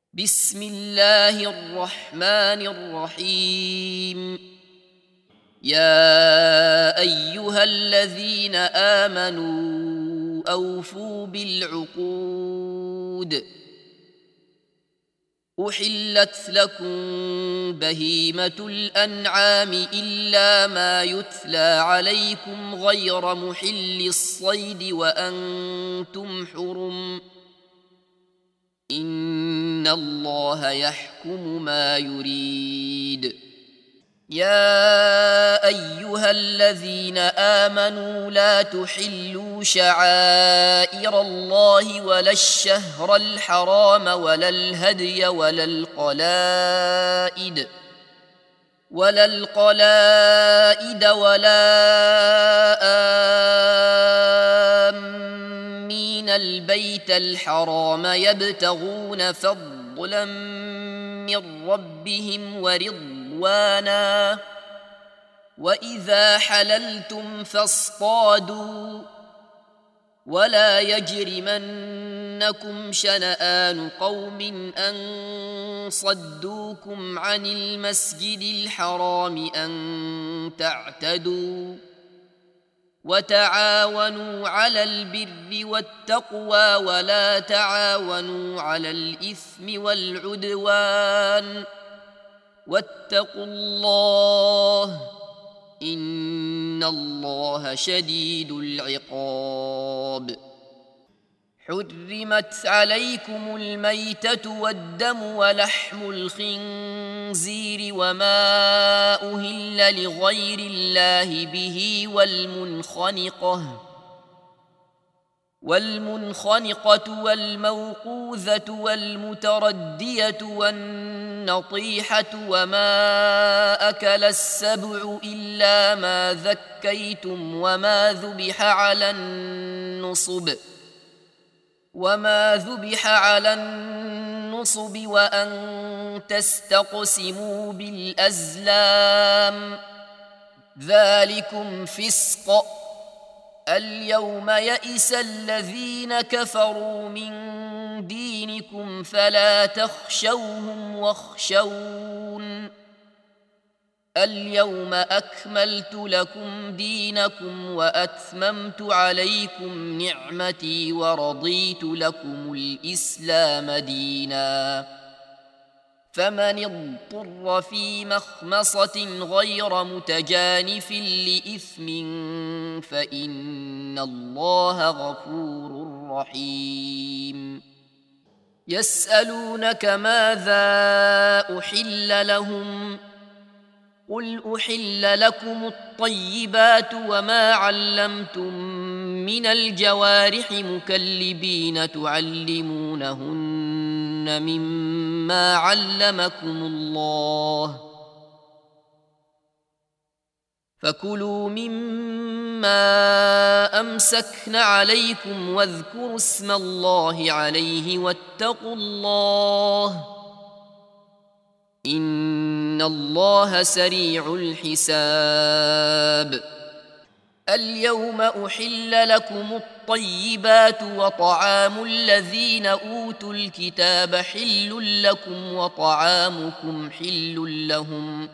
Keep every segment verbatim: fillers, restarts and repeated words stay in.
بسم الله الرحمن الرحيم. يا أيها الذين آمنوا أوفوا بالعقود. أحلت لكم بهيمة الأنعام إلا ما يتلى عليكم غير محل الصيد وأنتم حرم. إن الله يحكم ما يريد. يا أيها الذين آمنوا لا تحلوا شعائر الله ولا الشهر الحرام ولا الهدي ولا القلائد ولا القلائد ولا آمين البيت الحرام يبتغون فضلا من ربهم ورضوانا. وإذا حللتم فاصطادوا ولا يجرمنكم شنآن قوم أن صدوكم عن المسجد الحرام أن تعتدوا. وتعاونوا على البر والتقوى ولا تعاونوا على الإثم والعدوان واتقوا الله إن الله شديد العقاب. حرمت عليكم الميتة والدم ولحم الخنزير وما أهل لغير الله به والمنخنقة والمنخنقة والموقوذة والمتردية والنطيحة وما أكل السبع إلا ما ذكيتم وما ذبح على النصب وما ذبح على النصب وأن تستقسموا بالأزلام ذلكم فسق. اليوم يئس الذين كفروا من دينكم فلا تخشوهم واخشون. اليوم أكملت لكم دينكم وأتممت عليكم نعمتي ورضيت لكم الإسلام دينا. فمن اضطر في مخمصة غير متجانف لإثم فإن الله غفور رحيم. يسألونك ماذا أحل لهم قل أحل لكم الطيبات وما علمتم من الجوارح مكلبين تعلمونهن مما علمكم الله فكلوا مما أمسكن عليكم واذكروا اسم الله عليه واتقوا الله إن الله سريع الحساب. اليوم أحل لكم الطيبات وطعام الذين أوتوا الكتاب حل لكم وطعامكم حل لهم.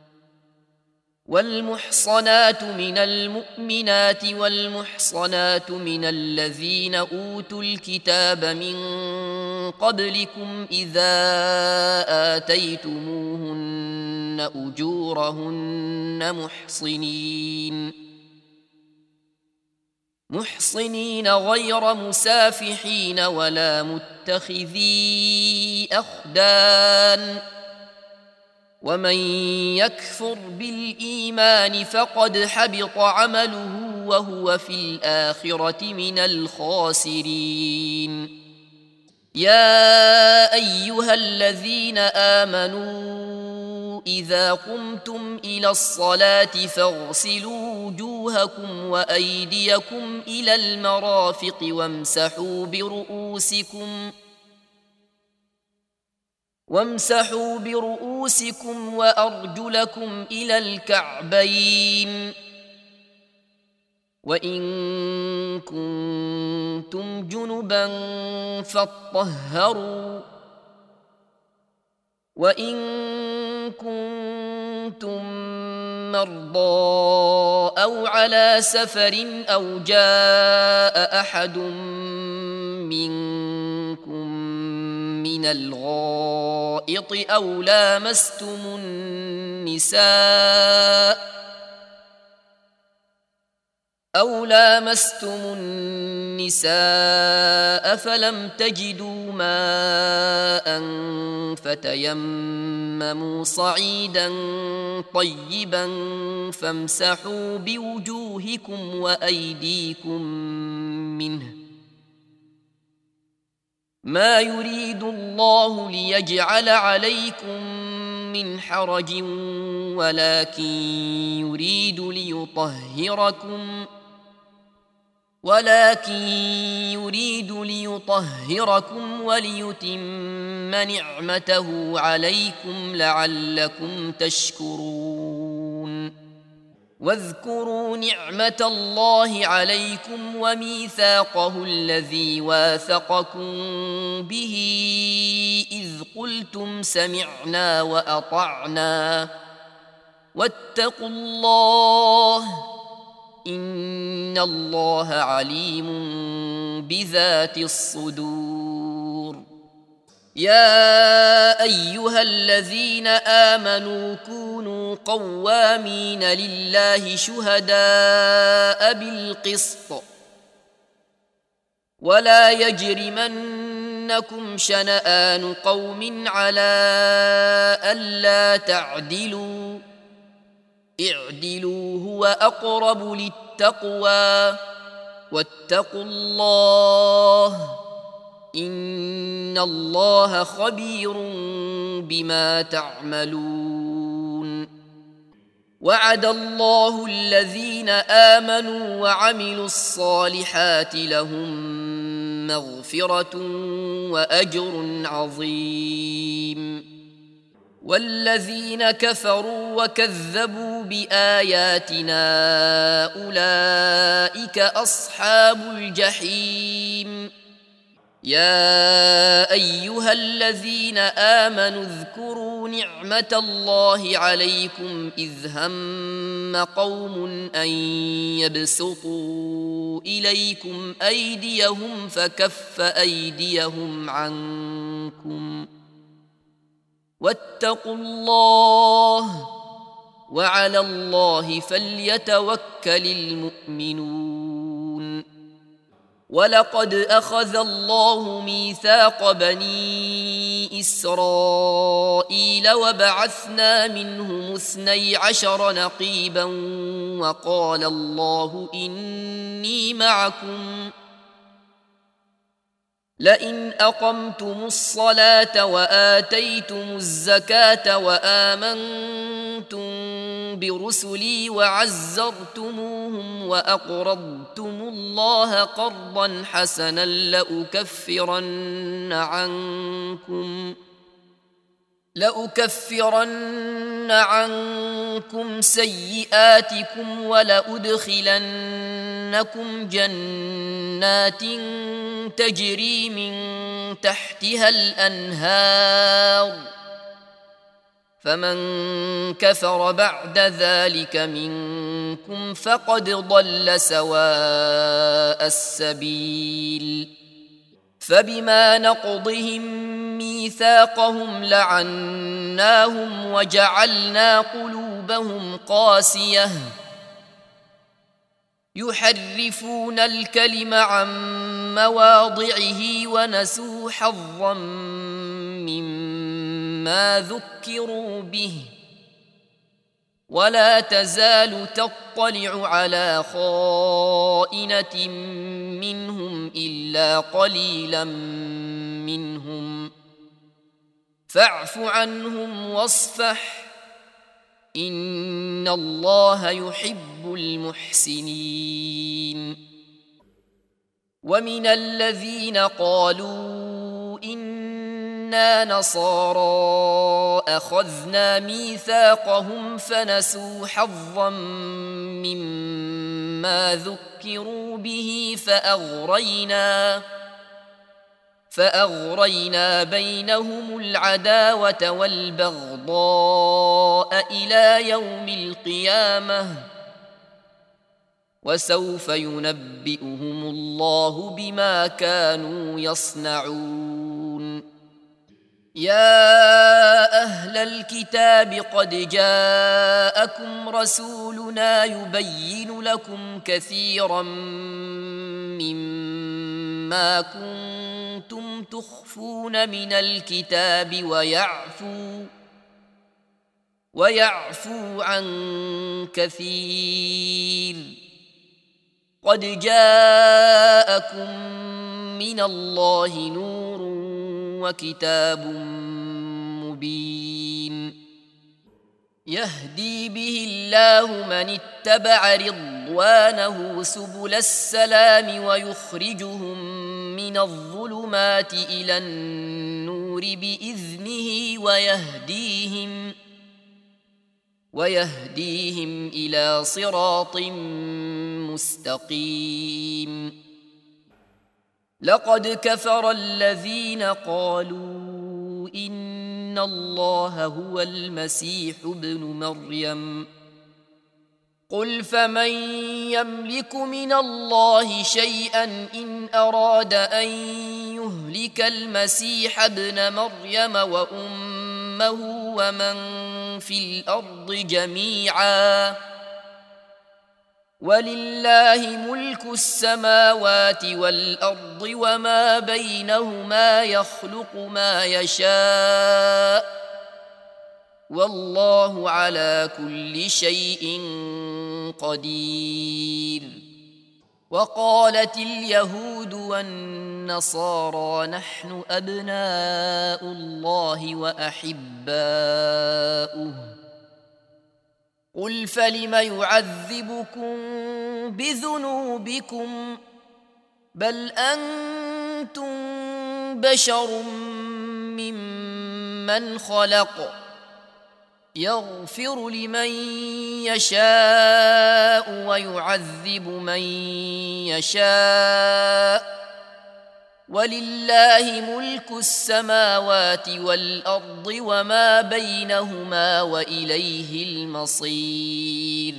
والمحصنات من المؤمنات والمحصنات من الذين أوتوا الكتاب من قبلكم إذا آتيتموهن أجورهن محصنين محصنين غير مسافحين ولا متخذي أخدان. ومن يكفر بالإيمان فقد حبط عمله وهو في الآخرة من الخاسرين. يا أيها الذين آمنوا إذا قمتم إلى الصلاة فاغسلوا وجوهكم وأيديكم إلى المرافق وامسحوا برؤوسكم وامسحوا برؤوسكم وأرجلكم إلى الكعبين وإن كنتم جنبا فاطهروا وإن كنتم مرضى أو على سفر أو جاء أحد منكم من الغائط أو لامستم النساء أو لامستم النساء فلم تجدوا ماء فتيمموا صعيدا طيبا فامسحوا بوجوهكم وأيديكم منه ما يريد الله ليجعل عليكم من حرج ولكن يريد ليطهركم ولكن يريد ليطهركم وليتم نعمته عليكم لعلكم تشكرون واذكروا نعمة الله عليكم وميثاقه الذي واثقكم به إذ قلتم سمعنا وأطعنا واتقوا الله إن الله عليم بذات الصدور يا أيها الذين آمنوا كونوا قوامين لله شهداء بالقسط ولا يجرمنكم شنآن قوم على ألا تعدلوا اعدلوا هو أقرب للتقوى واتقوا الله إن الله خبير بما تعملون وعد الله الذين آمنوا وعملوا الصالحات لهم مغفرة وأجر عظيم والذين كفروا وكذبوا بآياتنا أولئك أصحاب الجحيم يا أيها الذين آمنوا اذكروا نعمة الله عليكم إذ هم قوم أن يبسطوا إليكم أيديهم فكف أيديهم عنكم واتقوا الله وعلى الله فليتوكل المؤمنون ولقد أخذ الله ميثاق بني إسرائيل وبعثنا منهم اثني عشر نقيبا وقال الله إني معكم لئن أقمتم الصلاة وآتيتم الزكاة وآمنتم برسلي وعزرتموهم وأقرضتم الله قرضا حسنا لأكفرن عنكم لأكفرن عنكم سيئاتكم ولأدخلنكم جنات تجري من تحتها الأنهار فمن كفر بعد ذلك منكم فقد ضل سواء السبيل فبما نقضهم ميثاقهم لعناهم وجعلنا قلوبهم قاسية يحرفون الكلم عن مواضعه ونسوا حظا مما ذكروا به ولا تزال تطلع على خائنة منهم إلا قليلا منهم فاعف عنهم واصفح إن الله يحب المحسنين ومن الذين قالوا إنا نصارى أخذنا ميثاقهم فنسوا حظا مما ذكروا به فأغرينا فأغرينا بينهم العداوة والبغضاء إلى يوم القيامة وسوف ينبئهم الله بما كانوا يصنعون. يا أهل الكتاب قد جاءكم رسولنا يبين لكم كثيرا مما كنتم تخفون من الكتاب ويعفو ويعفو عن كثير. قد جاءكم من الله نور وكتاب مبين يهدي به الله من اتبع رضوانه سبل السلام ويخرجهم من الظلمات إلى النور بإذنه ويهديهم ويهديهم إلى صراط مستقيم. لقد كفر الذين قالوا إن الله هو المسيح ابن مريم قل فمن يملك من الله شيئا إن أراد أن يهلك المسيح ابن مريم وأمه ومن في الأرض جميعا ولله ملك السماوات والأرض وما بينهما يخلق ما يشاء والله على كل شيء قدير. وقالت اليهود والنصارى نحن أبناء الله وأحباؤه قل فلم يعذبكم بذنوبكم بل أنتم بشر ممن خلق يغفر لمن يشاء ويعذب من يشاء ولله ملك السماوات والأرض وما بينهما وإليه المصير.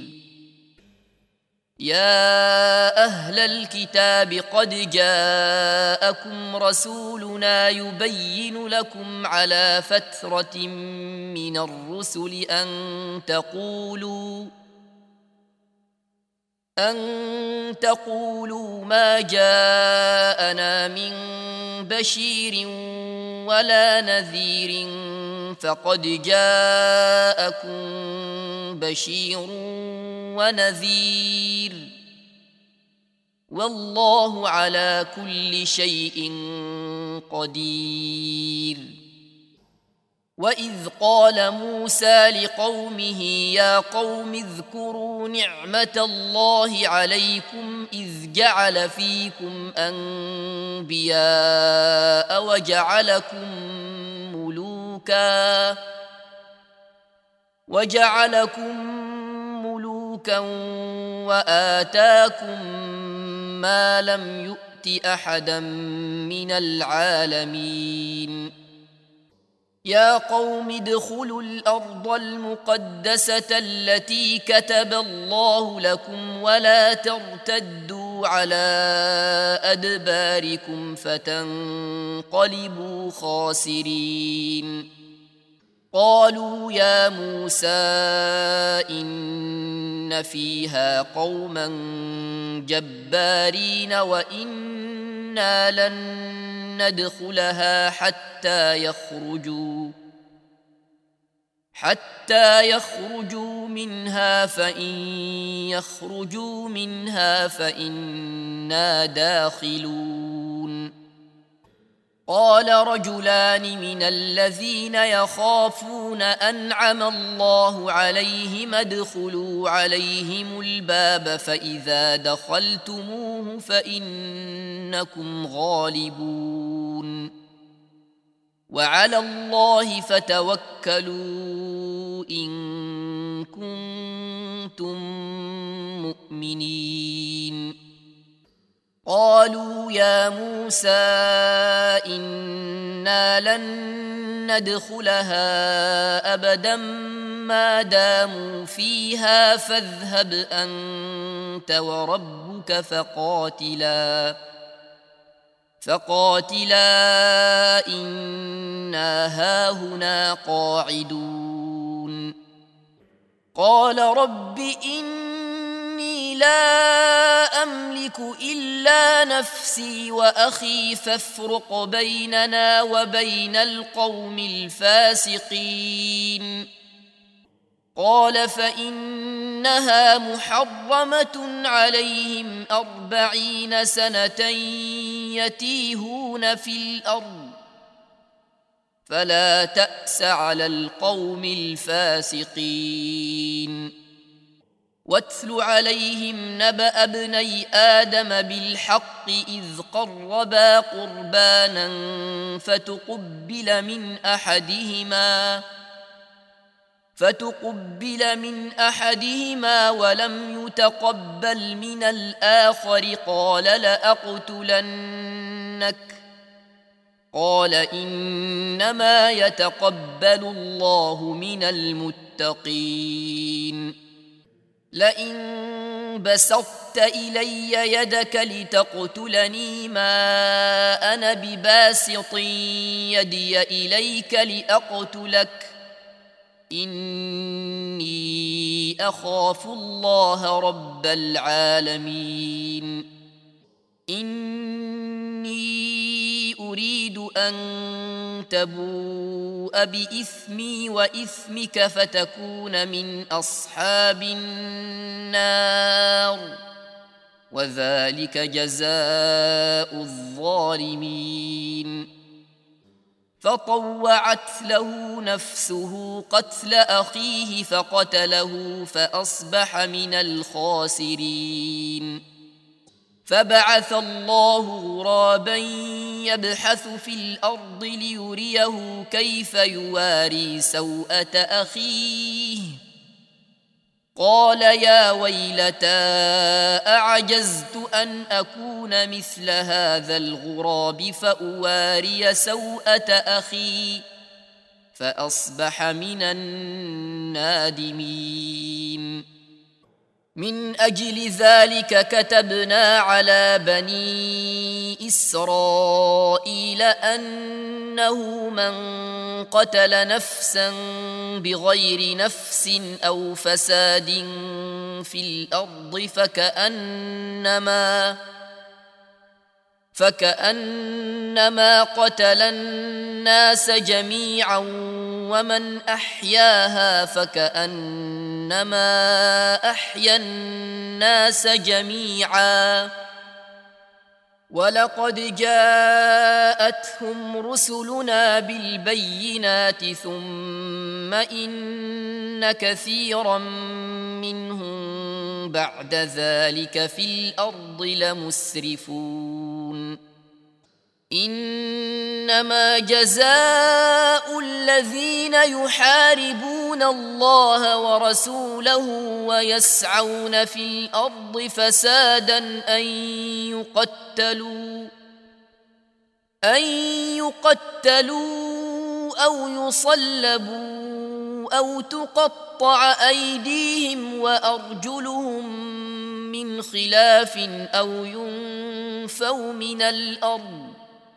يا أهل الكتاب قد جاءكم رسولنا يبين لكم على فترة من الرسل أن تقولوا أن تقولوا ما جاءنا من بشير ولا نذير فقد جاءكم بشير ونذير والله على كل شيء قدير. وإذ قال موسى لقومه يا قوم اذكروا نعمة الله عليكم إذ جعل فيكم أنبياء وجعلكم ملوكا وجعلكم ملوكا وآتاكم ما لم يؤت أحدا من العالمين. يا قوم ادخلوا الأرض المقدسة التي كتب الله لكم ولا ترتدوا على أدباركم فتنقلبوا خاسرين. قالوا يا موسى إن فيها قوما جبارين وإنا لن ندخلها حتى يخرجوا حتى يخرجوا منها فإن يخرجوا منها فإنا داخلون. قال رجلان من الذين يخافون أنعم الله عليهم ادخلوا عليهم الباب فإذا دخلتموه فإنكم غالبون وعلى الله فتوكلوا إن كنتم مؤمنين. قالوا يا موسى إنا لن ندخلها أبدا ما داموا فيها فاذهب أنت وربك فقاتلا فقاتلا إنا هاهنا قاعدون قال رب إني لا أملك إلا نفسي وأخي فافرق بيننا وبين القوم الفاسقين قال فإنها محرمة عليهم أربعين سنة يتيهون في الأرض فلا تأس على القوم الفاسقين واتل عليهم نبأ ابني آدم بالحق إذ قربا قربانا فتقبل من أحدهما فتقبل من أحدهما ولم يتقبل من الآخر قال لأقتلنك قال إنما يتقبل الله من المتقين لئن بسطت إلي يدك لتقتلني ما أنا بباسط يدي إليك لأقتلك إني أخاف الله رب العالمين إني أريد أن تبوء بإثمي وإثمك فتكون من أصحاب النار وذلك جزاء الظالمين فطوعت له نفسه قتل أخيه فقتله فأصبح من الخاسرين فبعث الله غرابا يبحث في الأرض ليريه كيف يواري سوءة أخيه قال يا ويلتى أعجزت أن أكون مثل هذا الغراب فأواري سوءة أخي فأصبح من النادمين من أجل ذلك كتبنا على بني إسرائيل أنه من قتل نفسا بغير نفس أو فساد في الأرض فكأنما فكأنما قتل الناس جميعا ومن أحياها فكأنما أحيا الناس جميعا ولقد جاءتهم رسلنا بالبينات ثم إن كثيرا منهم بعد ذلك في الأرض لمسرفون إنما جزاء الذين يحاربون الله ورسوله ويسعون في الأرض فسادا أن يقتلوا أن يقتلوا أو يصلبوا أو تقطع أيديهم وأرجلهم من خلاف أو ينفوا من الأرض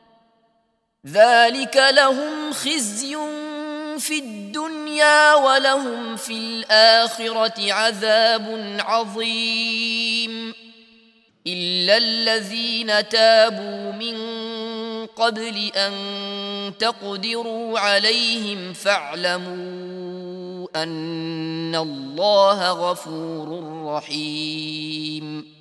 ذلك لهم خزي في الدنيا ولهم في الآخرة عذاب عظيم إلا الذين تابوا من قبل أن تقدروا عليهم فاعلموا أن الله غفور رحيم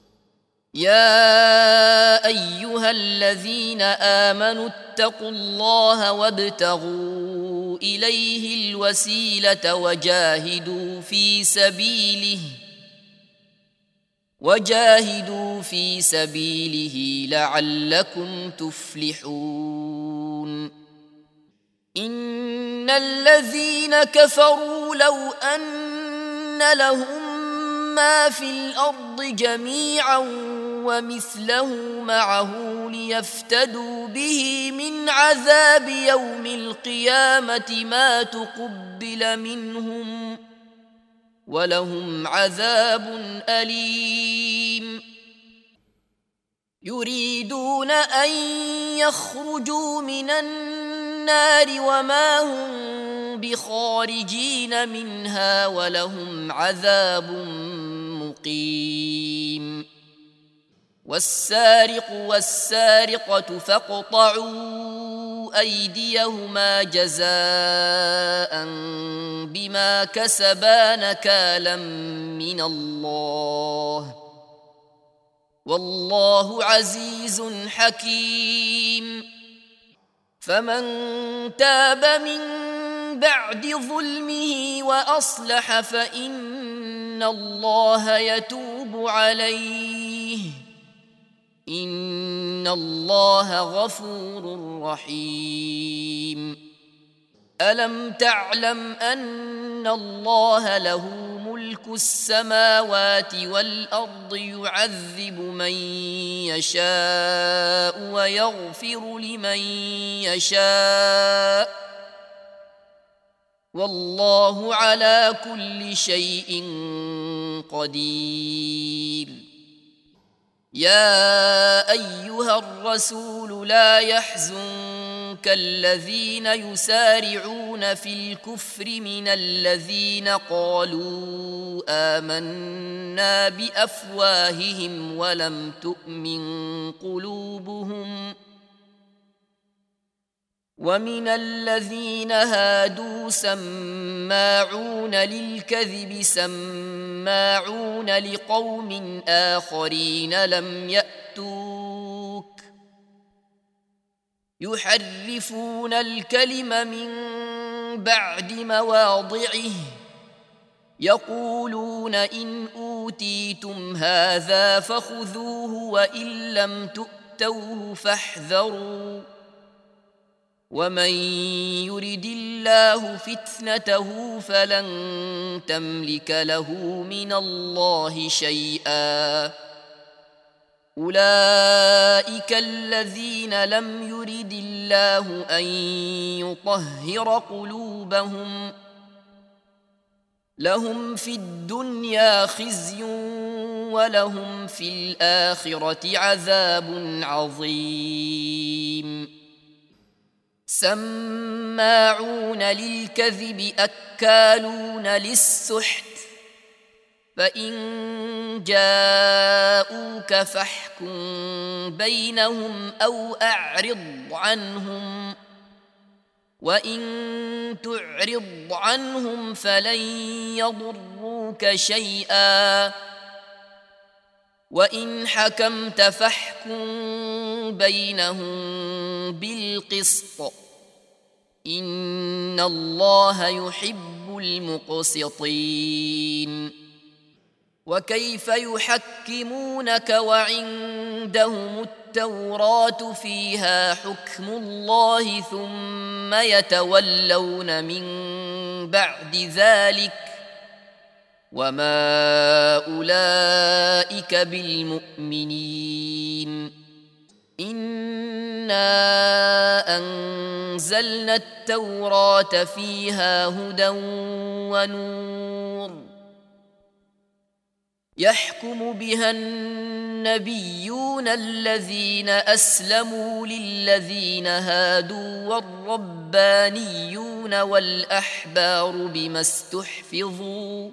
يا أيها الذين آمنوا اتقوا الله وابتغوا إليه الوسيلة وجاهدوا في سبيله وجاهدوا في سبيله لعلكم تفلحون إن الذين كفروا لو أن لهم ما في الأرض جميعا ومثله معه ليفتدوا به من عذاب يوم القيامة ما تقبل منهم ولهم عذاب أليم. يريدون أن يخرجوا من النار وما هم بخارجين منها ولهم عذاب مقيم. والسارق والسارقة فاقطعوا أيديهما جزاء بما كسبا نكالا من الله والله عزيز حكيم. فمن تاب من بعد ظلمه وأصلح فإن الله يتوب عليه إن الله غفور رحيم. ألم تعلم أن الله له ملك السماوات والأرض يعذب من يشاء ويغفر لمن يشاء والله على كل شيء قدير. يا أيها الرسول لا يحزنك الذين يسارعون في الكفر من الذين قالوا آمنا بأفواههم ولم تؤمن قلوبهم ومن الذين هادوا سماعون للكذب سماعون لقوم آخرين لم يأتوك يحرفون الكلم من بعد مواضعه يقولون إن أوتيتم هذا فخذوه وإن لم تؤتوه فاحذروا ومن يرد الله فتنته فلن تملك له من الله شيئا. أولئك الذين لم يرد الله أن يطهر قلوبهم لهم في الدنيا خزي ولهم في الآخرة عذاب عظيم. سماعون للكذب أكالون للسحت فإن جاءوك فاحكم بينهم أو أعرض عنهم وإن تعرض عنهم فلن يضروك شيئا وإن حكمت فاحكم بينهم بالقسط إن الله يحب المقسطين. وكيف يحكمونك وعندهم التوراة فيها حكم الله ثم يتولون من بعد ذلك وما أولئك بالمؤمنين. إنا أنزلنا التوراة فيها هدى ونور يحكم بها النبيون الذين أسلموا للذين هادوا والربانيون والأحبار بما استحفظوا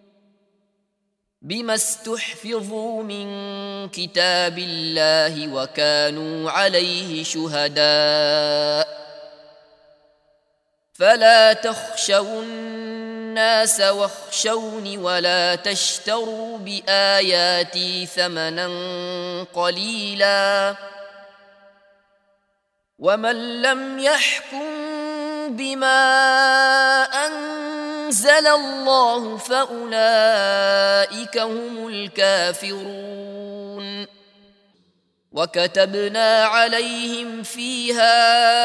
بما استحفظوا من كتاب الله وكانوا عليه شهداء فلا تخشوا الناس واخشوني ولا تشتروا بآياتي ثمنا قليلا ومن لم يحكم بما أنزل الله فأولئك هم الكافرون. وكتبنا عليهم فيها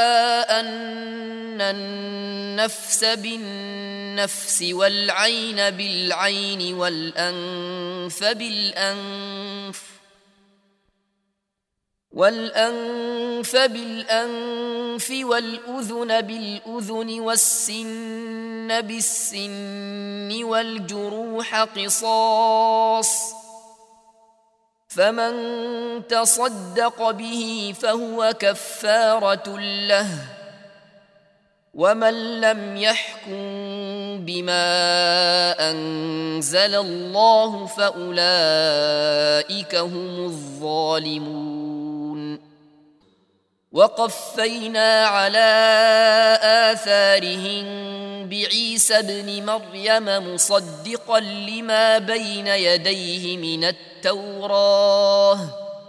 أن النفس بالنفس والعين بالعين والأنف بالأنف والأنف بالأنف والأذن بالأذن والسن بالسن والجروح قصاص، فمن تصدق به فهو كفارة له، ومن لم يحكم بما أنزل الله فأولئك هم الظالمون. وقفينا على آثارهم بعيسى ابن مريم مصدقا لما بين يديه من التوراة،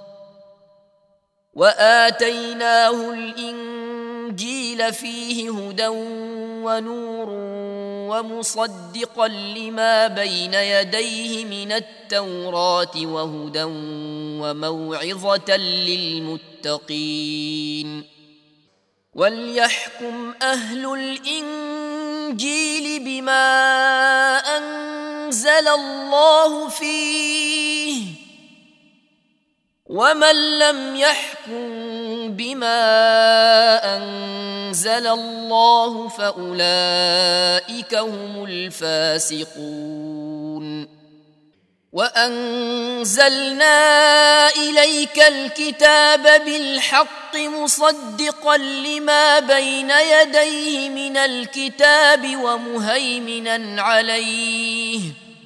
وآتيناه الإنجيل فيه هدى ونور ومصدقا لما بين يديه من التوراة وهدى وموعظة للمتقين. وليحكم أهل الإنجيل بما أنزل الله فيه، ومن لم يحكم بما أنزل الله فأولئك هم الفاسقون. وأنزلنا إليك الكتاب بالحق مصدقا لما بين يديه من الكتاب ومهيمنا عليه،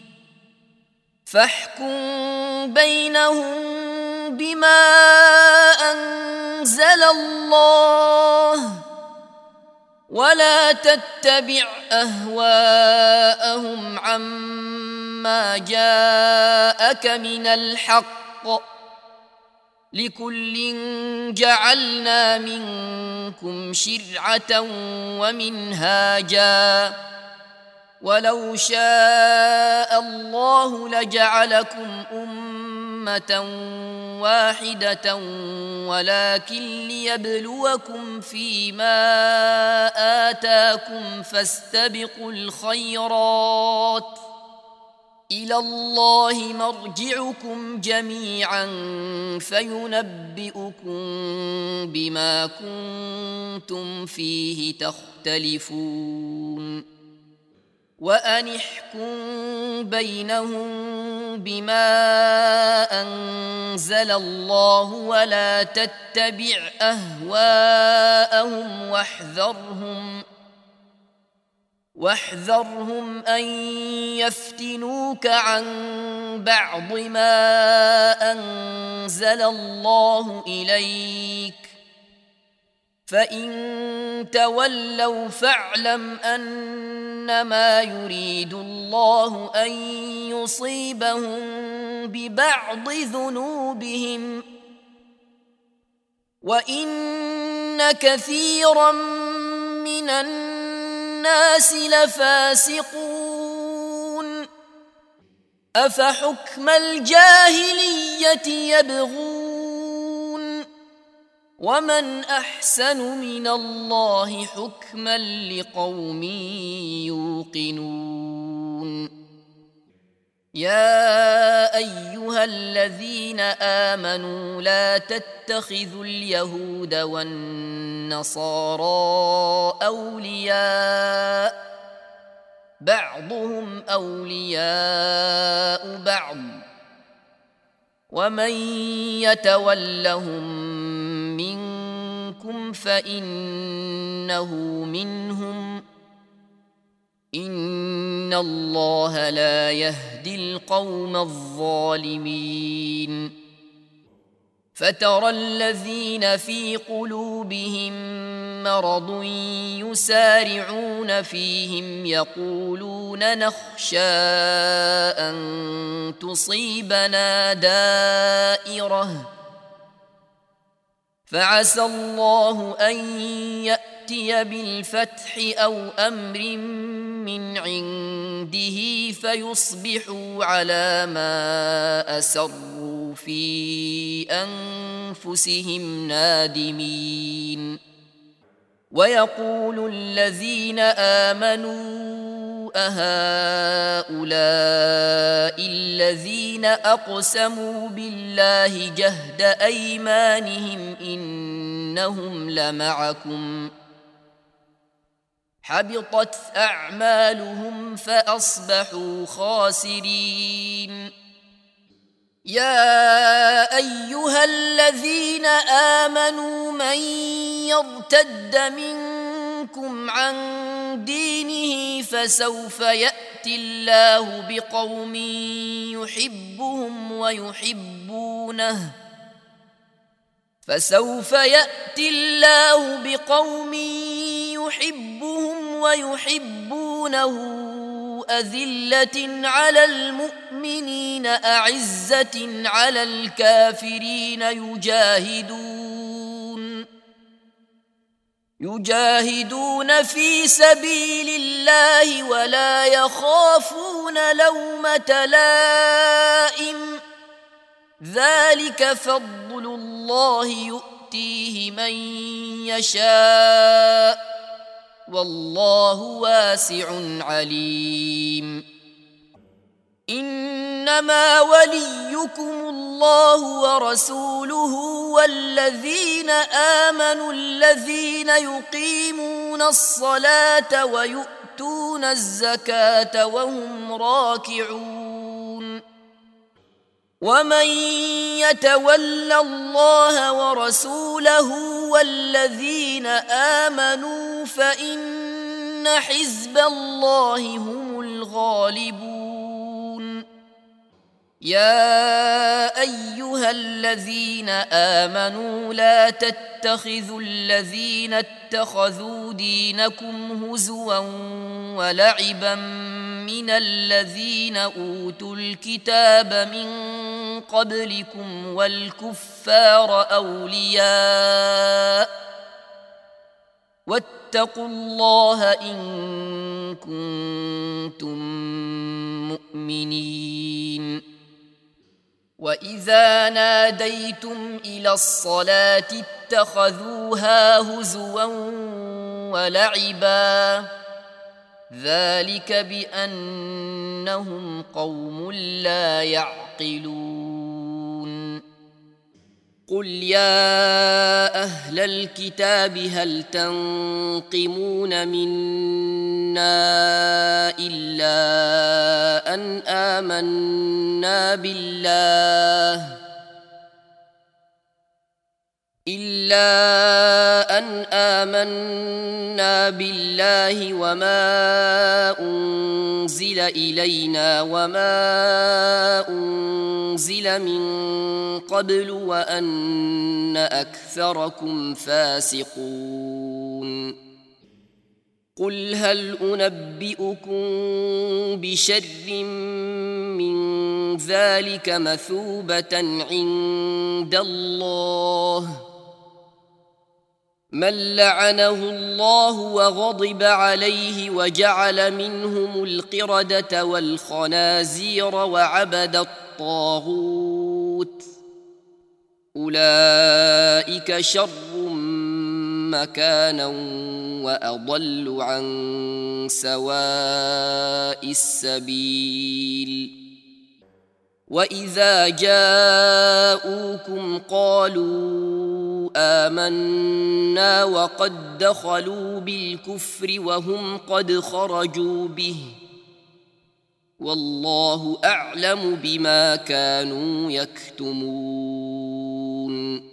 فاحكم بينهم بما أنزل الله، ولا تتبع أهواءهم عما جاءك من الحق، لكل جعلنا منكم شرعة ومنهاجا، ولو شاء الله لجعلكم أمة واحدة ولكن ليبلوكم فيما آتاكم فاستبقوا الخيرات، إلى الله مرجعكم جميعا فينبئكم بما كنتم فيه تختلفون. وأن احكم بينهم بما أنزل الله ولا تتبع أهواءهم واحذرهم واحذرهم أن يفتنوك عن بعض ما أنزل الله إليك، فإن تولوا فاعلم أنما يريد الله أن يصيبهم ببعض ذنوبهم، وإن كثيرا من الناس لفاسقون. أفحكم الجاهلية يبغون، ومن أحسن من الله حكما لقوم يوقنون. يا أيها الذين آمنوا لا تتخذوا اليهود والنصارى أولياء، بعضهم أولياء بعض، ومن يتولهم منكم فإنه منهم، إن الله لا يهدي القوم الظالمين. فترى الذين في قلوبهم مرض يسارعون فيهم يقولون نخشى أن تصيبنا دائرة، فعسى الله أن يأتي بالفتح أو أمر من عنده فيصبحوا على ما أسروا في أنفسهم نادمين. ويقول الذين آمنوا أهؤلاء الذين أقسموا بالله جهد أيمانهم إنهم لمعكم حبطت أعمالهم فأصبحوا خاسرين. يا أيها الذين آمنوا من يرتد منكم عن دينه فسوف يأتي الله بقوم يحبهم ويحبونه فسوف يأتي الله بقوم يحبهم ويحبونه أذلة على المؤمنين أعزة على الكافرين يجاهدون يجاهدون في سبيل الله ولا يخافون لومة لائم ذلك فضل الله يؤتيه من يشاء والله واسع عليم. إنما وليكم الله ورسوله والذين آمنوا الذين يقيمون الصلاة ويؤتون الزكاة وهم راكعون ومن يتول الله ورسوله والذين آمنوا فإن حزب الله هم الغالبون. يا أيها الذين آمنوا لا تتخذوا الذين اتخذوا دينكم هزوا ولعبا من الذين أوتوا الكتاب من قبلكم والكفار أولياء واتقوا الله إن كنتم مؤمنين. وإذا ناديتم إلى الصلاة اتخذوها هزوا ولعبا ذلك بأنهم قوم لا يعقلون. قل يا أهل الكتاب هل تنقمون منا إلا أن آمنا بالله إلا أن آمنا بالله وما أنزل إلينا وما أنزل من قبل وأن أكثركم فاسقون. قل هل أنبئكم بشر من ذلك مثوبة عند الله من لعنه الله وغضب عليه وجعل منهم القردة والخنازير وعبد الطاغوت أولئك شر مكانا وأضل عن سواء السبيل. وإذا جاءوكم قالوا آمنا وقد دخلوا بالكفر وهم قد خرجوا به والله أعلم بما كانوا يكتمون.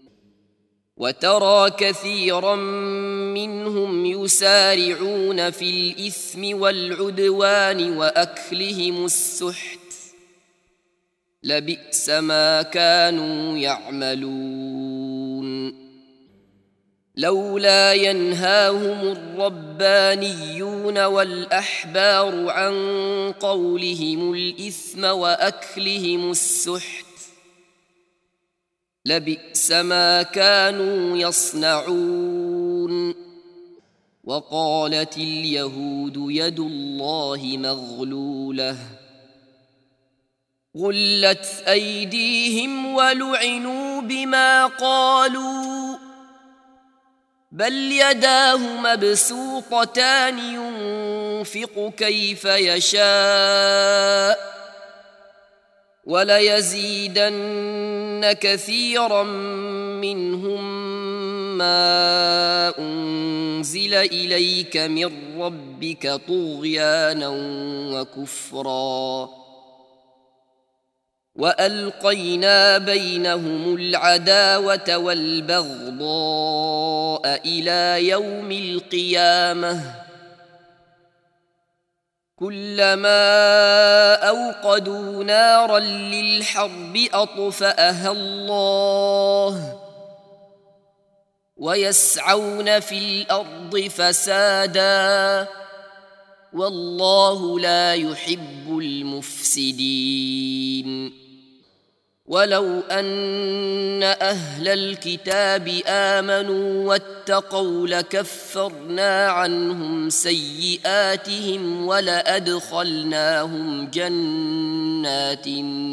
وترى كثيرا منهم يسارعون في الإثم والعدوان وأكلهم السحت لبئس ما كانوا يعملون. لولا ينهاهم الربانيون والأحبار عن قولهم الإثم وأكلهم السحت لبئس ما كانوا يصنعون. وقالت اليهود يد الله مغلولة غلت أيديهم ولعنوا بما قالوا بل يداه مبسوطتان ينفق كيف يشاء وليزيدن كثيرا منهم ما أنزل إليك من ربك طغيانا وكفرا وألقينا بينهم العداوة والبغضاء إلى يوم القيامة كلما أوقدوا نارا للحرب أطفأها الله ويسعون في الأرض فسادا والله لا يحب المفسدين ولو أن أهل الكتاب آمنوا واتقوا لكفرنا عنهم سيئاتهم ولأدخلناهم جنات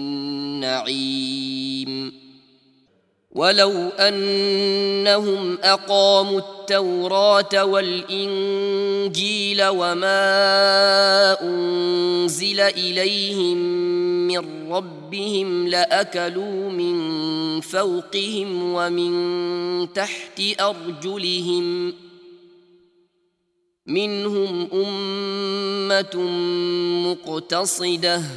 النعيم ولو أنهم أقاموا التوراة والإنجيل وما أنزل إليهم من ربهم لأكلوا من فوقهم ومن تحت أرجلهم منهم أمة مقتصدة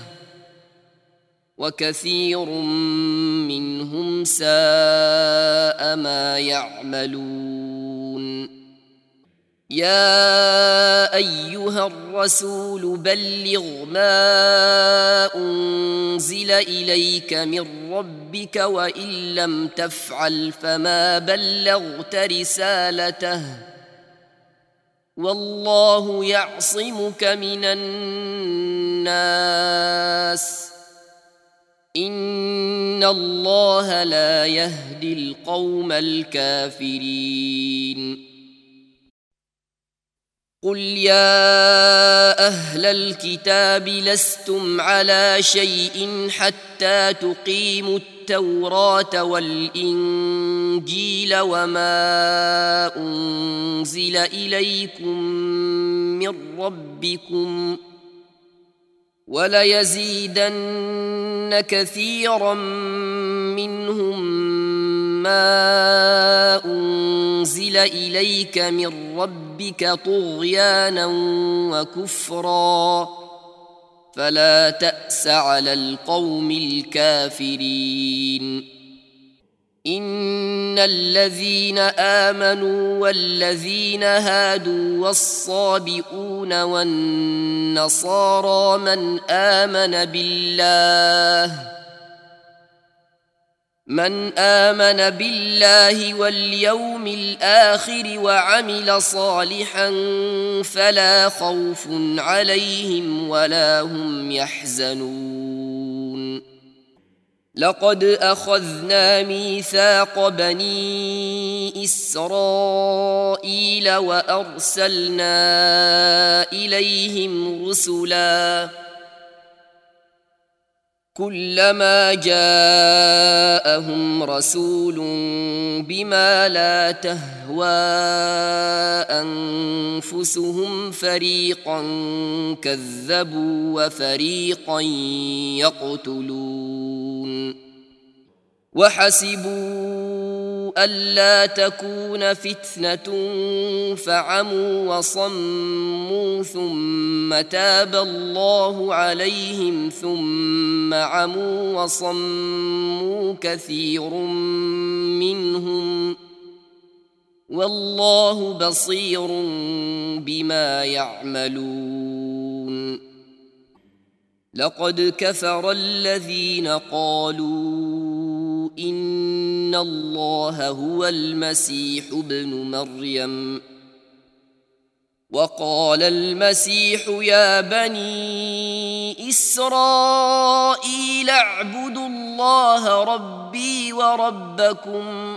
وكثير منهم ساء ما يعملون يا أيها الرسول بلغ ما أنزل إليك من ربك وإن لم تفعل فما بلغت رسالته والله يعصمك من الناس إن الله لا يهدي القوم الكافرين قل يا أهل الكتاب لستم على شيء حتى تقيموا التوراة والإنجيل وما أنزل إليكم من ربكم وليزيدن كثيرا منهم ما أنزل إليك من ربك طغيانا وكفرا فلا تأس على القوم الكافرين إن الذين آمنوا والذين هادوا والصابئون والنصارى من آمن بالله من آمن بالله واليوم الآخر وعمل صالحا فلا خوف عليهم ولا هم يحزنون لقد أخذنا ميثاق بني إسرائيل وأرسلنا إليهم رسلا كلما جاءهم رسول بما لا تهوى أنفسهم فريقا كذبوا وفريقا يقتلون وحسبوا ألا تكون فتنة فعموا وصموا ثم تاب الله عليهم ثم عموا وصموا كثير منهم والله بصير بما يعملون لقد كفر الذين قالوا إن الله هو المسيح ابن مريم وقال المسيح يا بني إسرائيل اعبدوا الله ربي وربكم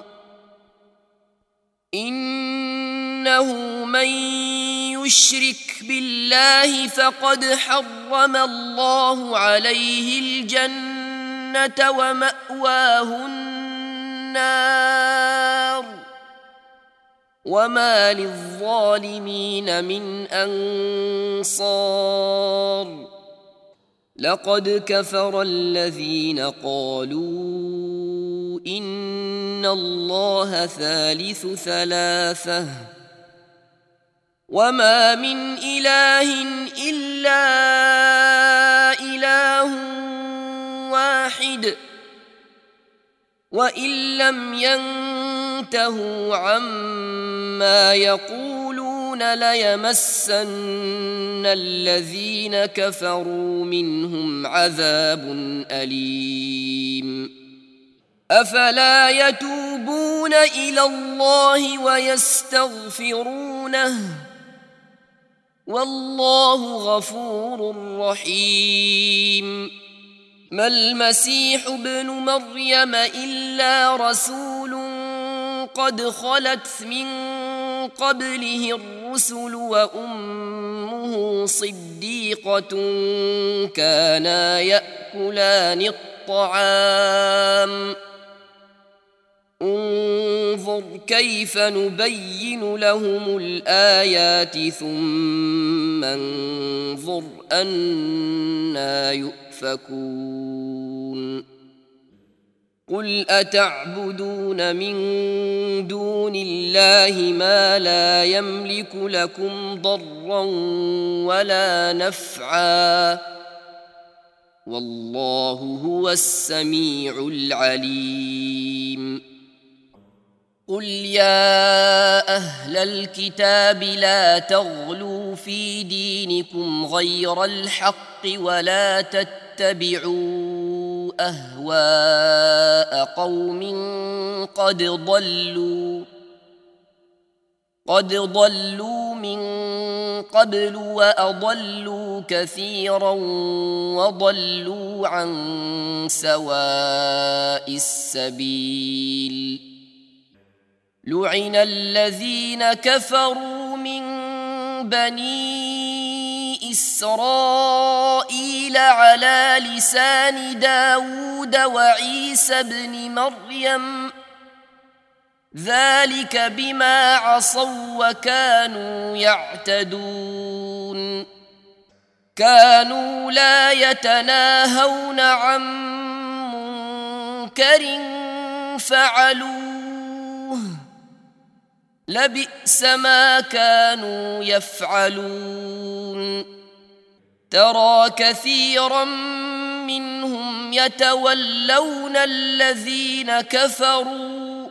إنه من يشرك بالله فقد حرم الله عليه الجنة ومأواه النار وما للظالمين من أنصار لقد كفر الذين قالوا إن الله ثالث ثلاثة وما من إله إلا إله واحد وإن لم ينتهوا عما يقولون ليمسن الذين كفروا منهم عذاب أليم أفلا يتوبون إلى الله ويستغفرونه والله غفور رحيم ما المسيح ابن مريم إلا رسول قد خلت من قبله الرسل وأمه صديقة كانا يأكلان الطعام انظر كيف نبين لهم الآيات ثم انظر أنى يؤفكون قل أتعبدون من دون الله ما لا يملك لكم ضرا ولا نفعا والله هو السميع العليم قل يا أهل الكتاب لا تغلوا في دينكم غير الحق ولا تتبعوا أهواء قوم قد ضلوا قد ضلوا من قبل وأضلوا كثيرا وضلوا عن سواء السبيل لعن الذين كفروا من بني إسرائيل على لسان داود وعيسى بن مريم ذلك بما عصوا وكانوا يعتدون كانوا لا يتناهون عن منكر فعلوه لبئس ما كانوا يفعلون ترى كثيرا منهم يتولون الذين كفروا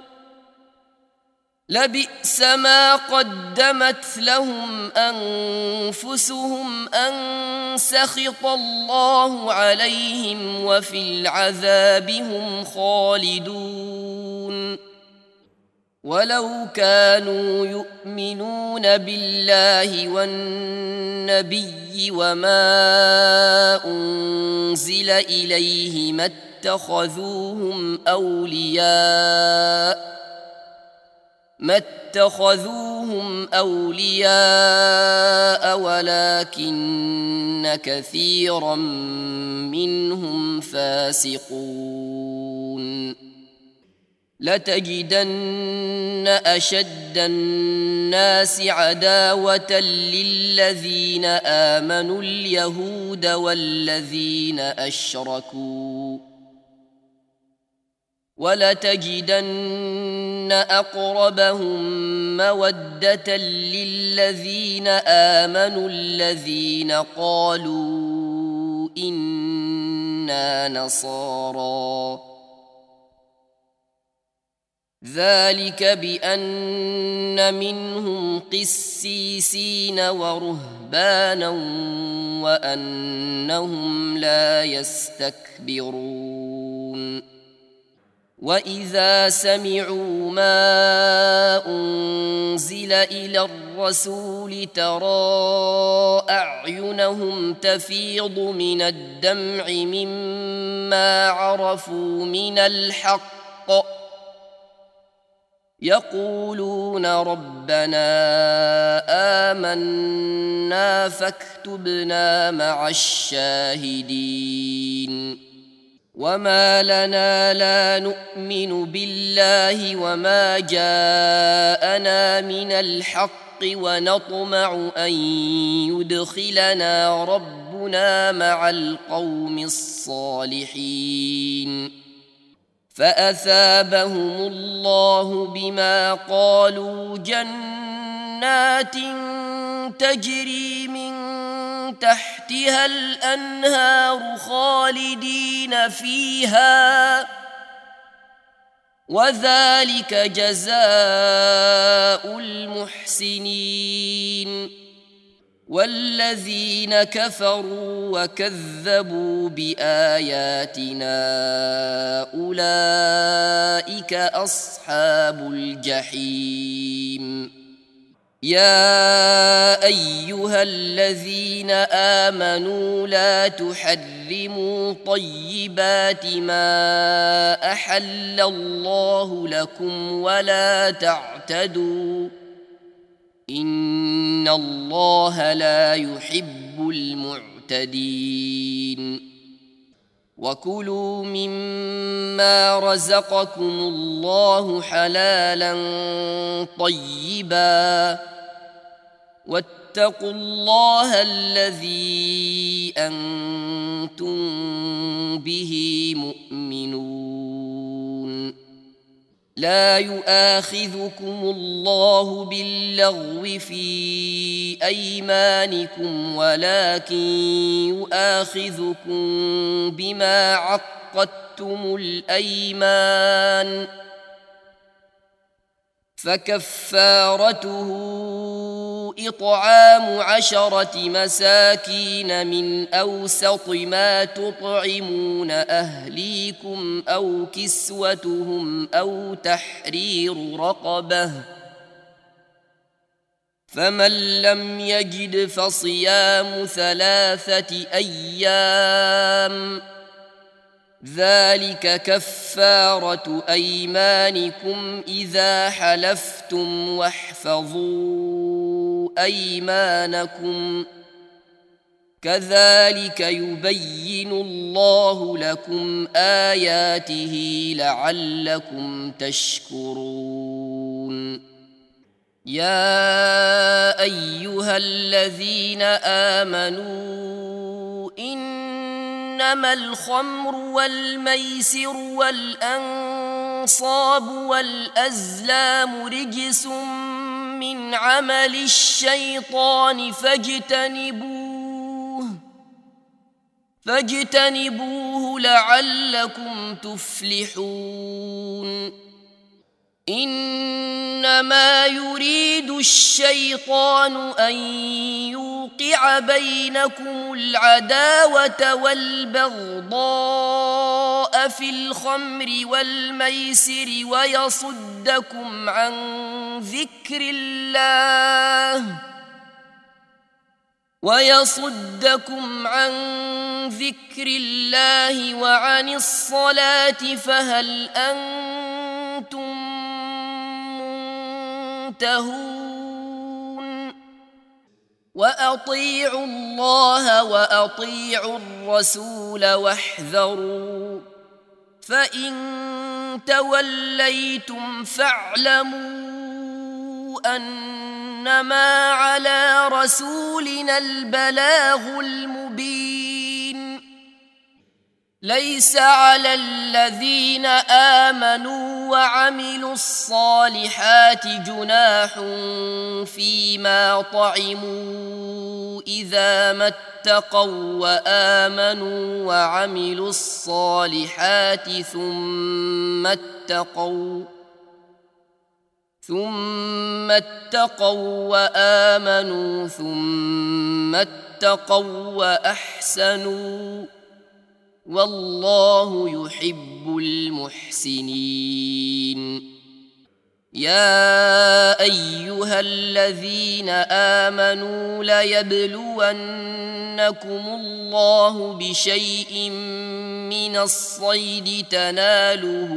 لبئس ما قدمت لهم أنفسهم أن سخط الله عليهم وفي العذاب هم خالدون ولو كانوا يؤمنون بالله والنبي وما أنزل إليه ما اتخذوهم أولياء ما اتخذوهم أولياء ولكن كثيرا منهم فاسقون لتجدن أشد الناس عداوة للذين آمنوا اليهود والذين أشركوا ولتجدن أقربهم مودة للذين آمنوا الذين قالوا إنا نصارى ذلك بأن منهم قسيسين ورهبانا وأنهم لا يستكبرون وإذا سمعوا ما أنزل إلى الرسول ترى أعينهم تفيض من الدمع مما عرفوا من الحق يقولون ربنا آمنا فاكتبنا مع الشاهدين وما لنا لا نؤمن بالله وما جاءنا من الحق ونطمع أن يدخلنا ربنا مع القوم الصالحين فأثابهم الله بما قالوا جنات تجري من تحتها الأنهار خالدين فيها وذلك جزاء المحسنين والذين كفروا وكذبوا بآياتنا أولئك أصحاب الجحيم يا أيها الذين آمنوا لا تحرموا طيبات ما أحل الله لكم ولا تعتدوا إن الله لا يحب المعتدين وكلوا مما رزقكم الله حلالا طيبا واتقوا الله الذي أنتم به مؤمنون لا يؤاخذكم الله باللغو في أيمانكم ولكن يؤاخذكم بما عقدتم الأيمان فكفارته إطعام عشرة مساكين من أوسط ما تطعمون أهليكم أو كسوتهم أو تحرير رقبة فمن لم يجد فصيام ثلاثة أيام ذلك كفارة أيمانكم إذا حلفتم واحفظوا أيمانكم كذلك يبين الله لكم آياته لعلكم تشكرون يا أيها الذين آمنوا إنما الخمر والميسر والأنصاب والأزلام رجس من عمل الشيطان فاجتنبوه فاجتنبوه لعلكم تفلحون إنما يريد الشيطان أن يوقع بينكم العداوة والبغضاء في الخمر والميسر ويصدكم عن ذكر الله ويصدكم عن ذكر الله وعن الصلاة فهل أنتم منتهون وأطيعوا الله وأطيعوا الرسول واحذروا فإن توليتم فاعلموا أنما على رسولنا البلاغ المبين ليس على الذين آمنوا وعملوا الصالحات جناح فيما طعموا إذا ما اتقوا وآمنوا وعملوا الصالحات ثم اتقوا ثم اتقوا وآمنوا ثم اتقوا وأحسنوا والله يحب المحسنين يا أيها الذين آمنوا ليبلونكم الله بشيء من الصيد تناله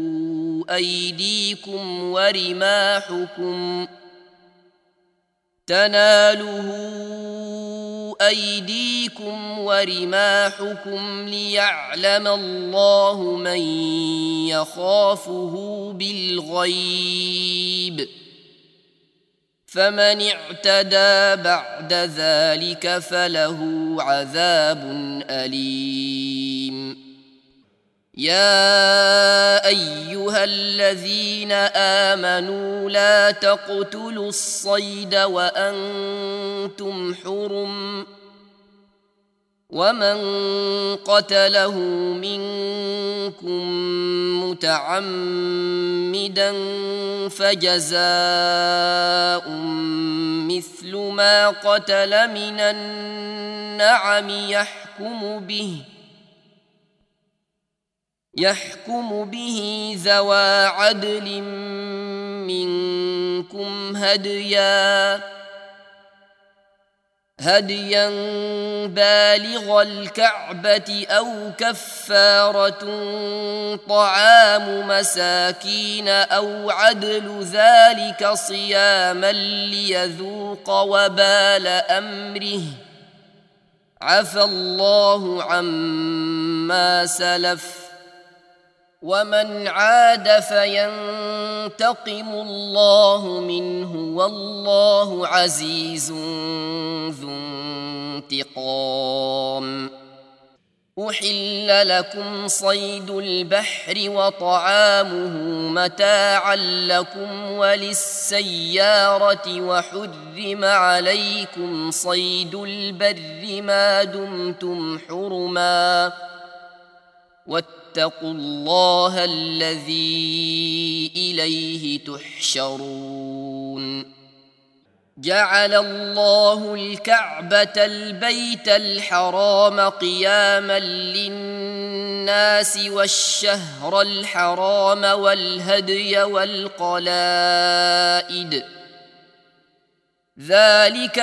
أيديكم ورماحكم تناله أيديكم ورماحكم ليعلم الله من يخافه بالغيب، فمن اعتدى بعد ذلك فله عذاب أليم. يا أيها الذين آمنوا لا تقتلوا الصيد وأنتم حرم، ومن قتله منكم متعمدا فجزاء مثل ما قتل من النعم يحكم به يحكم به ذوى عدل منكم هديا هديا بالغ الكعبة أو كفارة طعام مساكين أو عدل ذلك صياما ليذوق وبال أمره، عفى الله عما سلف، ومن عاد فينتقم الله منه والله عزيز ذو انتقام. أحل لكم صيد البحر وطعامه متاعا لكم وللسيارة، وحرم عليكم صيد البر ما دمتم حرما، واتقوا الله الذي إليه تحشرون. جعل الله الكعبة البيت الحرام قياما للناس والشهر الحرام والهدي والقلائد، ذلك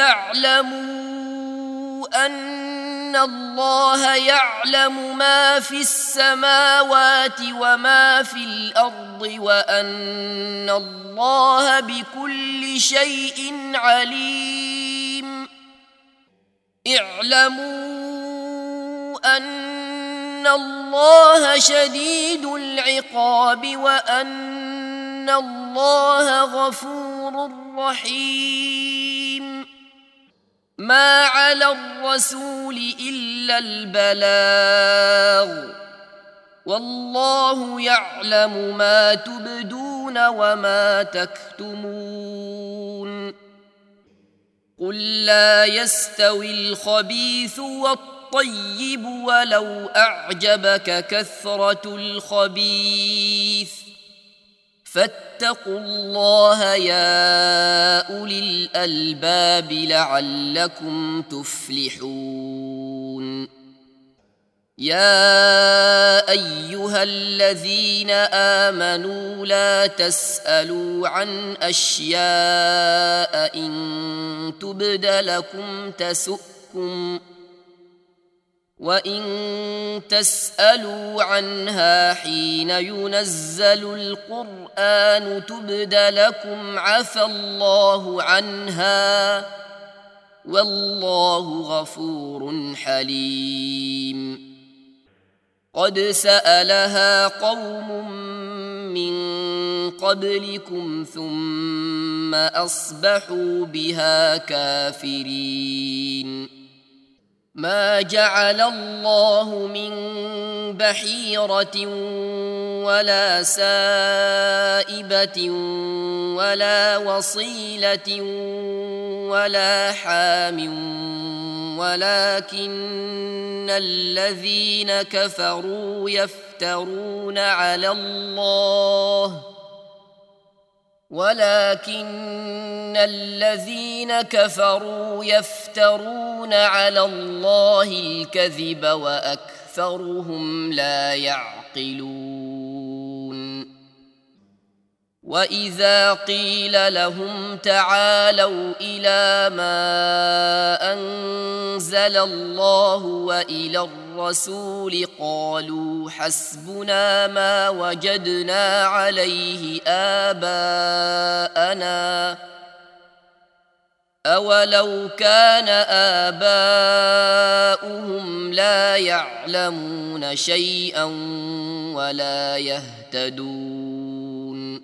لتعلموا أن الله يعلم ما في السماوات وما في الأرض، وأن الله بكل شيء عليم. اعلموا أن الله شديد العقاب وأن الله غفور رحيم. ما على الرسول إلا البلاغ، والله يعلم ما تبدون وما تكتمون. قل لا يستوي الخبيث والطيب ولو أعجبك كثرة الخبيث، فاتقوا الله يا أولي الألباب لعلكم تفلحون. يا أيها الذين آمنوا لا تسألوا عن أشياء إن تبد لكم تسؤكم، وإن تسألوا عنها حين ينزل القرآن تبد لكم عفى الله عنها، والله غفور حليم. قد سألها قوم من قبلكم ثم أصبحوا بها كافرين. ما جعل الله من بحيرة ولا سائبة ولا وصيلة ولا حام، ولكن الذين كفروا يفترون على الله ولكن الذين كفروا يفترون على الله الكذب وأكثرهم لا يعقلون. وإذا قيل لهم تعالوا إلى ما أنزل الله وإلى الرسول قالوا حسبنا ما وجدنا عليه آباءنا أولو كان آباؤهم لا يعلمون شيئا ولا يهتدون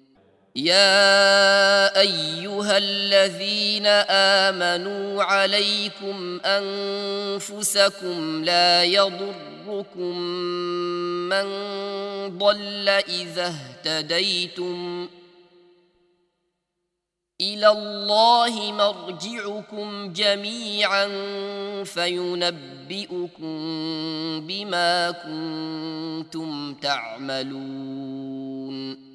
يا أيها الذين آمنوا عليكم أنفسكم لا يضركم من ضل إذا اهتديتم إلى الله مرجعكم جميعا فينبئكم بما كنتم تعملون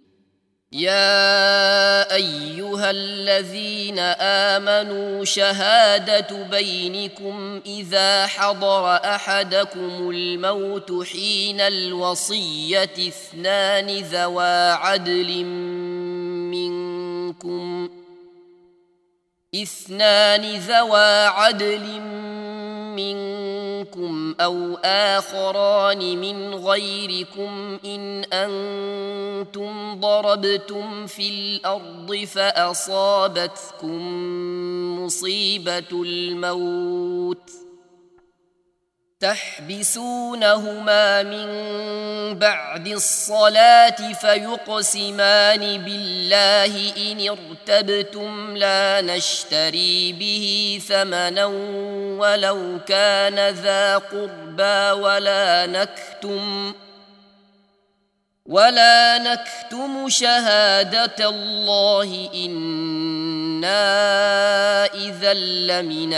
يا أيها الذين آمنوا شهادة بينكم إذا حضر أحدكم الموت حين الوصية اثنان ذوى عدل منكم اثنان ذوى عدل منكم أو آخران من غيركم إن أنتم ضربتم في الأرض فأصابتكم مصيبة الموت تحبسونهما من بعد الصلاة فيقسمان بالله إن ارتبتم لا نشتري به ثمنا ولو كان ذا قربى ولا نكتم ولا نكتم شهادة الله إنا إذا لمن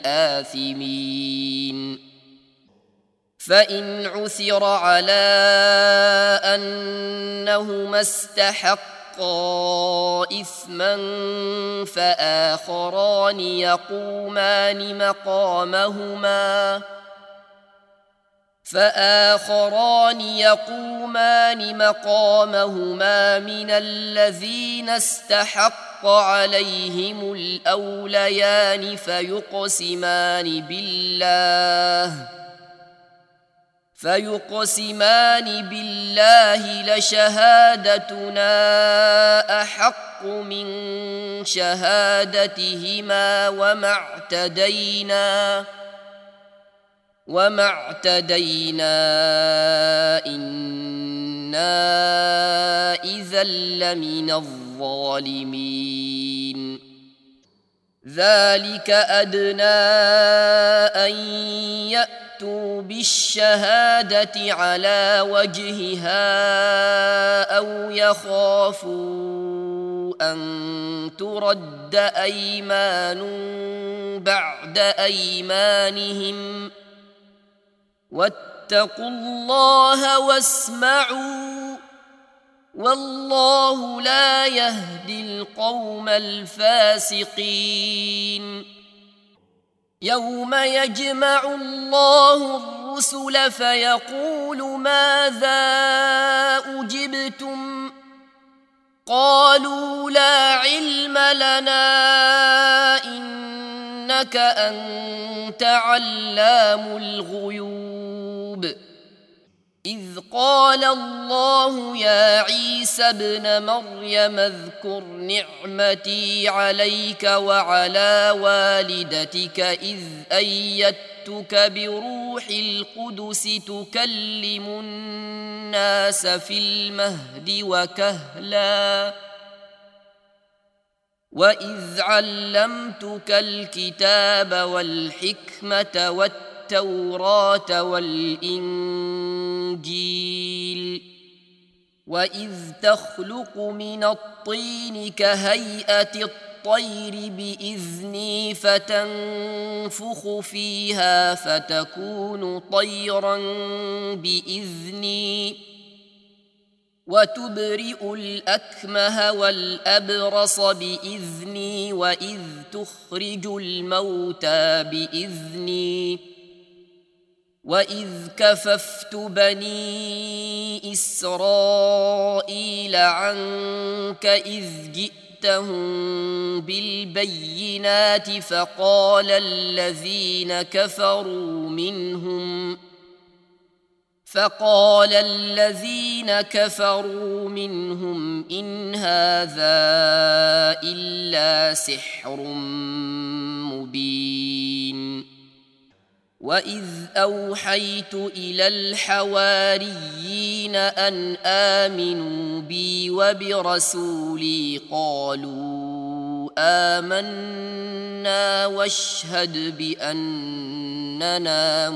الآثمين فإن عثر على أنهما استحقا إثما فآخران يقومان مقامهما فآخران يقومان مقامهما من الذين استحق عليهم الأوليان فيقسمان بالله فيقسمان بالله لشهادتنا أحق من شهادتهما وما اعتدينا وما اعتدينا إنا إذا لمن الظالمين ذلك أدنى أن يأتوا بالشهادة على وجهها أو يخافوا أن ترد أيمان بعد أيمانهم واتقوا الله واسمعوا والله لا يهدي القوم الفاسقين يوم يجمع الله الرسل فيقول ماذا أجبتم قالوا لا علم لنا إنك أنت علام الغيوب إذ قال الله يا عيسى ابن مريم اذكر نعمتي عليك وعلى والدتك إذ أيدتك بروح القدس تكلم الناس في المهد وكهلا وإذ علمتك الكتاب والحكمة والتوراة والإنجيل وإذ تخلق من الطين كهيئة الطير بإذني فتنفخ فيها فتكون طيرا بإذني وتبرئ الأكمه والأبرص بإذني وإذ تخرج الموتى بإذني وإذ كففت بني إسرائيل عنك إذ جئتهم بالبينات فقال الذين كفروا منهم فقال الذين كفروا منهم إن هذا إلا سحر مبين وإذ أوحيت إلى الحواريين أن آمنوا بي وبرسولي قالوا آمنا واشهد بأننا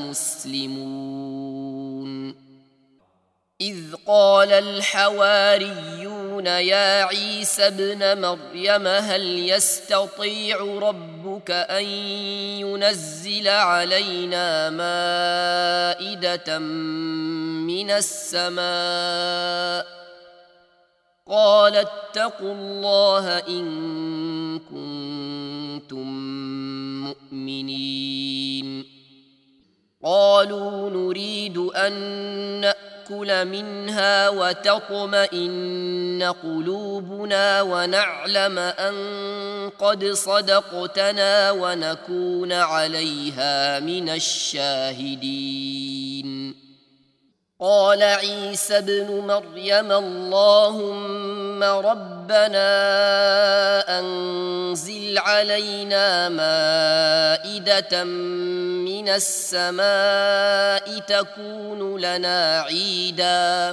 مسلمون إذ قال الحواريون يا عيسى ابن مريم هل يستطيع ربك أن ينزل علينا مائدة من السماء قال اتقوا الله إن كنتم مؤمنين قالوا نريد أن نأكل منها وتطمئن قلوبنا ونعلم أن قد صدقتنا ونكون عليها من الشاهدين قال عيسى ابن مريم اللهم ربنا أنزل علينا مائدة من السماء تكون لنا عيدا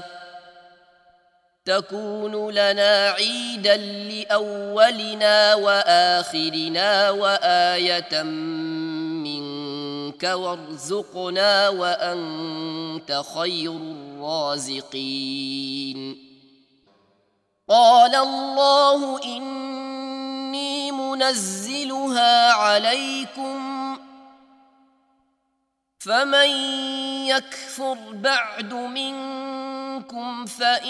تكون لنا عيدا لأولنا وآخرنا وآية منك وارزقنا وأنت خير الرازقين قال الله إني منزلها عليكم فمن يكفر بعد منكم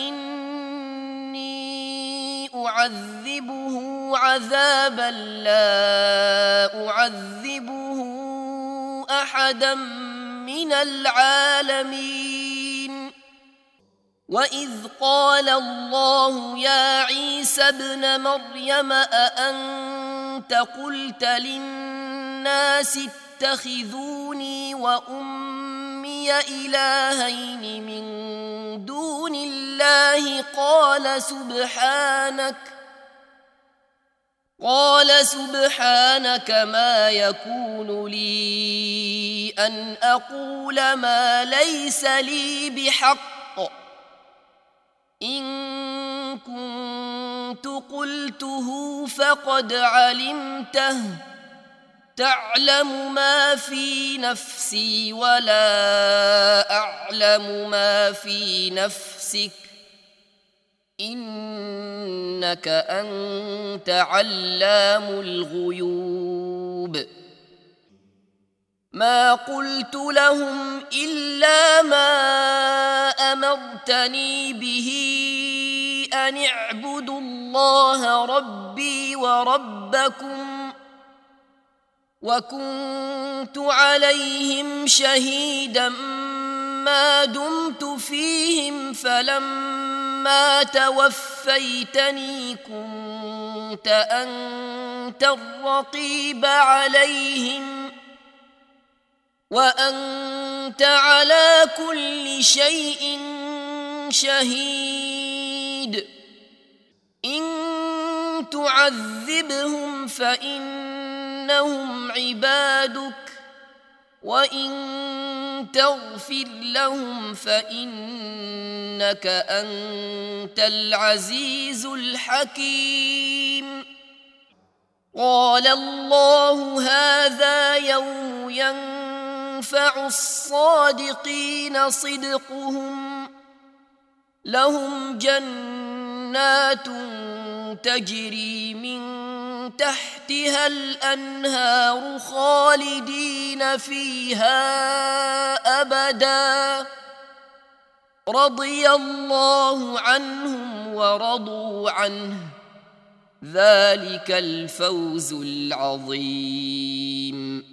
فإني أعذبه عذابا لا أعذبه أحدا من العالمين وإذ قال الله يا عيسى ابن مريم أأنت قلت للناس اتخذوني وأمي إلهين من دون الله قال سبحانك قال سبحانك ما يكون لي أن أقول ما ليس لي بحق إن كنت قلته فقد علمته تعلم ما في نفسي ولا أعلم ما في نفسك إنك أنت علام الغيوب ما قلت لهم إلا ما أمرتني به أن اعبدوا الله ربي وربكم وكنت عليهم شهيدا ما دمت فيهم فلما توفيتني كنت أنت الرقيب عليهم وأنت على كل شيء شهيد إن تعذبهم فإنهم عبادك وإن تغفر لهم فإنك أنت العزيز الحكيم قال الله هذا يوم ينفع الصادقين صدقهم لهم جنات تجري من تحتها الأنهار خالدين فيها أبدا رضي الله عنهم ورضوا عنه ذلك الفوز العظيم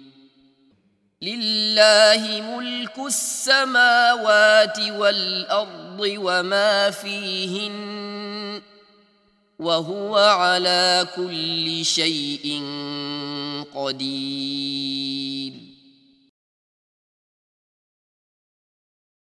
لله ملك السماوات والأرض وما فيهن وهو على كل شيء قدير